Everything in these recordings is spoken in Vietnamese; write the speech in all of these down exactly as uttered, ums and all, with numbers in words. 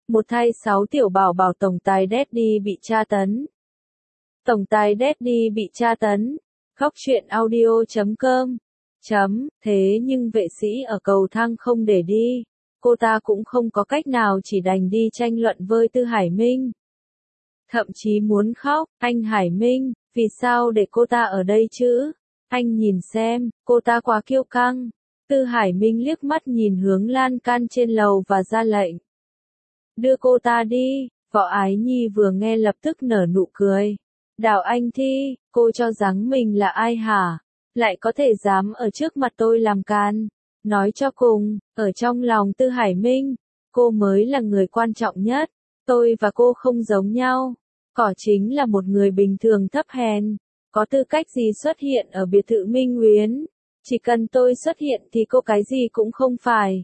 Một thay sáu tiểu bảo bảo tổng tài Daddy bị tra tấn. Tổng tài Daddy bị tra tấn. Khóc chuyện audio chấm com. Chấm, thế nhưng vệ sĩ ở cầu thang không để đi. Cô ta cũng không có cách nào chỉ đành đi tranh luận với Tư Hải Minh. Thậm chí muốn khóc, anh Hải Minh, vì sao để cô ta ở đây chứ? Anh nhìn xem, cô ta quá kiêu căng. Tư Hải Minh liếc mắt nhìn hướng lan can trên lầu và ra lệnh. Đưa cô ta đi. Võ Ái Nhi vừa nghe lập tức nở nụ cười. Đào Anh Thi, cô cho rằng mình là ai hả? Lại có thể dám ở trước mặt tôi làm can. Nói cho cùng, ở trong lòng Tư Hải Minh, cô mới là người quan trọng nhất. Tôi và cô không giống nhau. Cỏ chính là một người bình thường thấp hèn. Có tư cách gì xuất hiện ở biệt thự Minh Uyến? Chỉ cần tôi xuất hiện thì cô cái gì cũng không phải.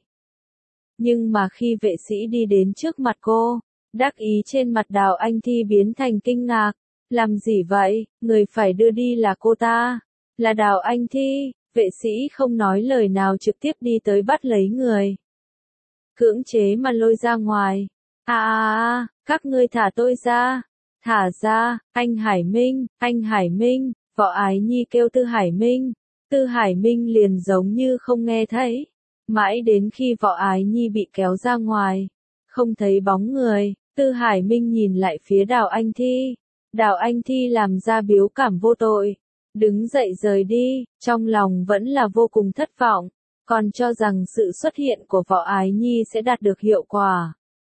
Nhưng mà khi vệ sĩ đi đến trước mặt cô, đắc ý trên mặt Đào Anh Thi biến thành kinh ngạc. Làm gì vậy, người phải đưa đi là cô ta. Là Đào Anh Thi, vệ sĩ không nói lời nào trực tiếp đi tới bắt lấy người. Cưỡng chế mà lôi ra ngoài. À à à, các ngươi thả tôi ra. Thả ra, anh Hải Minh, anh Hải Minh, Võ Ái Nhi kêu Tư Hải Minh. Tư Hải Minh liền giống như không nghe thấy. Mãi đến khi Võ Ái Nhi bị kéo ra ngoài, không thấy bóng người, Tư Hải Minh nhìn lại phía Đào Anh Thi. Đào Anh Thi làm ra biểu cảm vô tội. Đứng dậy rời đi, trong lòng vẫn là vô cùng thất vọng, còn cho rằng sự xuất hiện của Võ Ái Nhi sẽ đạt được hiệu quả.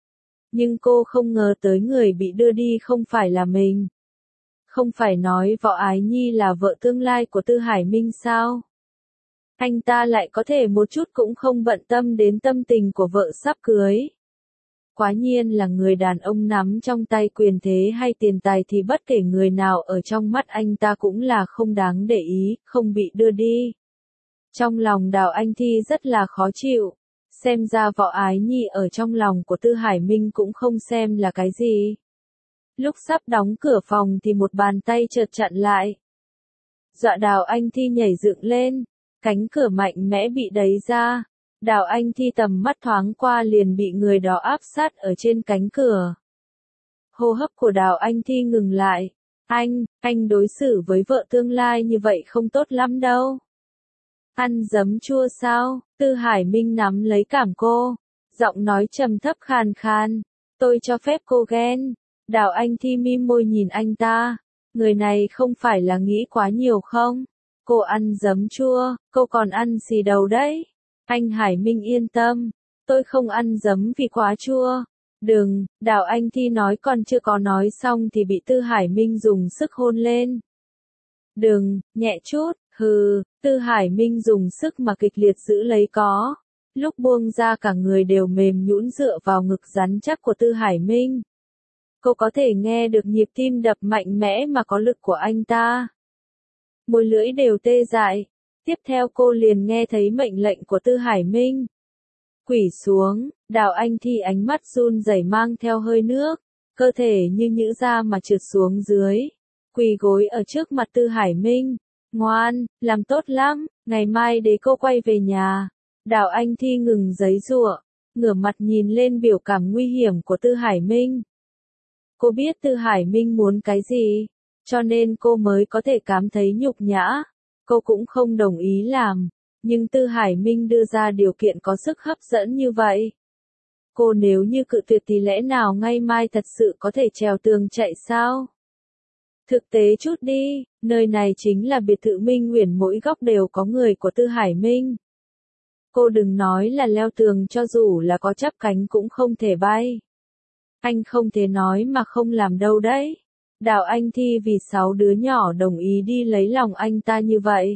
Nhưng cô không ngờ tới người bị đưa đi không phải là mình. Không phải nói Võ Ái Nhi là vợ tương lai của Tư Hải Minh sao? Anh ta lại có thể một chút cũng không bận tâm đến tâm tình của vợ sắp cưới. Quá nhiên là người đàn ông nắm trong tay quyền thế hay tiền tài thì bất kể người nào ở trong mắt anh ta cũng là không đáng để ý, không bị đưa đi. Trong lòng Đào Anh Thi rất là khó chịu. Xem ra Võ Ái Nhi ở trong lòng của Tư Hải Minh cũng không xem là cái gì. Lúc sắp đóng cửa phòng thì một bàn tay chợt chặn lại. Dọa Đào Anh Thi nhảy dựng lên, cánh cửa mạnh mẽ bị đẩy ra. Đào Anh Thi tầm mắt thoáng qua liền bị người đó áp sát ở trên cánh cửa. Hô hấp của Đào Anh Thi ngừng lại. Anh, anh đối xử với vợ tương lai như vậy không tốt lắm đâu. Ăn giấm chua sao? Tư Hải Minh nắm lấy cảm cô. Giọng nói trầm thấp khàn khàn. Tôi cho phép cô ghen. Đào Anh Thi mím môi nhìn anh ta. Người này không phải là nghĩ quá nhiều không? Cô ăn giấm chua, cô còn ăn xì đầu đấy. Anh Hải Minh yên tâm. Tôi không ăn giấm vì quá chua. Đừng, Đào Anh Thi nói còn chưa có nói xong thì bị Tư Hải Minh dùng sức hôn lên. Đừng, nhẹ chút, hừ, Tư Hải Minh dùng sức mà kịch liệt giữ lấy có. Lúc buông ra cả người đều mềm nhũn dựa vào ngực rắn chắc của Tư Hải Minh. Cô có thể nghe được nhịp tim đập mạnh mẽ mà có lực của anh ta. Môi lưỡi đều tê dại. Tiếp theo cô liền nghe thấy mệnh lệnh của Tư Hải Minh. Quỳ xuống, Đào Anh Thi ánh mắt run rẩy mang theo hơi nước, cơ thể như nhũ ra mà trượt xuống dưới. Quỳ gối ở trước mặt Tư Hải Minh. Ngoan, làm tốt lắm, ngày mai để cô quay về nhà. Đào Anh Thi ngừng giấy giụa, ngửa mặt nhìn lên biểu cảm nguy hiểm của Tư Hải Minh. Cô biết Tư Hải Minh muốn cái gì, cho nên cô mới có thể cảm thấy nhục nhã. Cô cũng không đồng ý làm, nhưng Tư Hải Minh đưa ra điều kiện có sức hấp dẫn như vậy. Cô nếu như cự tuyệt thì lẽ nào ngay mai thật sự có thể trèo tường chạy sao? Thực tế chút đi, nơi này chính là biệt thự Minh Uyển, mỗi góc đều có người của Tư Hải Minh. Cô đừng nói là leo tường, cho dù là có chắp cánh cũng không thể bay. Anh không thể nói mà không làm đâu đấy. Đào Anh Thi vì sáu đứa nhỏ đồng ý đi lấy lòng anh ta như vậy.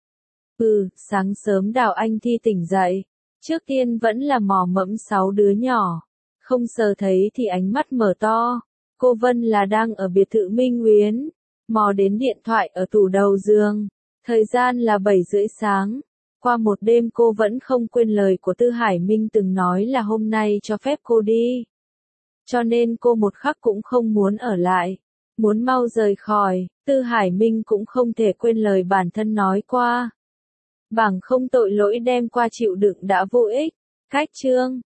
Ừ, sáng sớm Đào Anh Thi tỉnh dậy. Trước tiên vẫn là mò mẫm sáu đứa nhỏ. Không sờ thấy thì ánh mắt mở to. Cô Vân là đang ở biệt thự Minh Uyển. Mò đến điện thoại ở tủ đầu giường. Thời gian là bảy rưỡi sáng. Qua một đêm cô vẫn không quên lời của Tư Hải Minh từng nói là hôm nay cho phép cô đi. Cho nên cô một khắc cũng không muốn ở lại. Muốn mau rời khỏi, Tư Hải Minh cũng không thể quên lời bản thân nói qua. Bằng không tội lỗi đem qua chịu đựng đã vô ích. Cách chương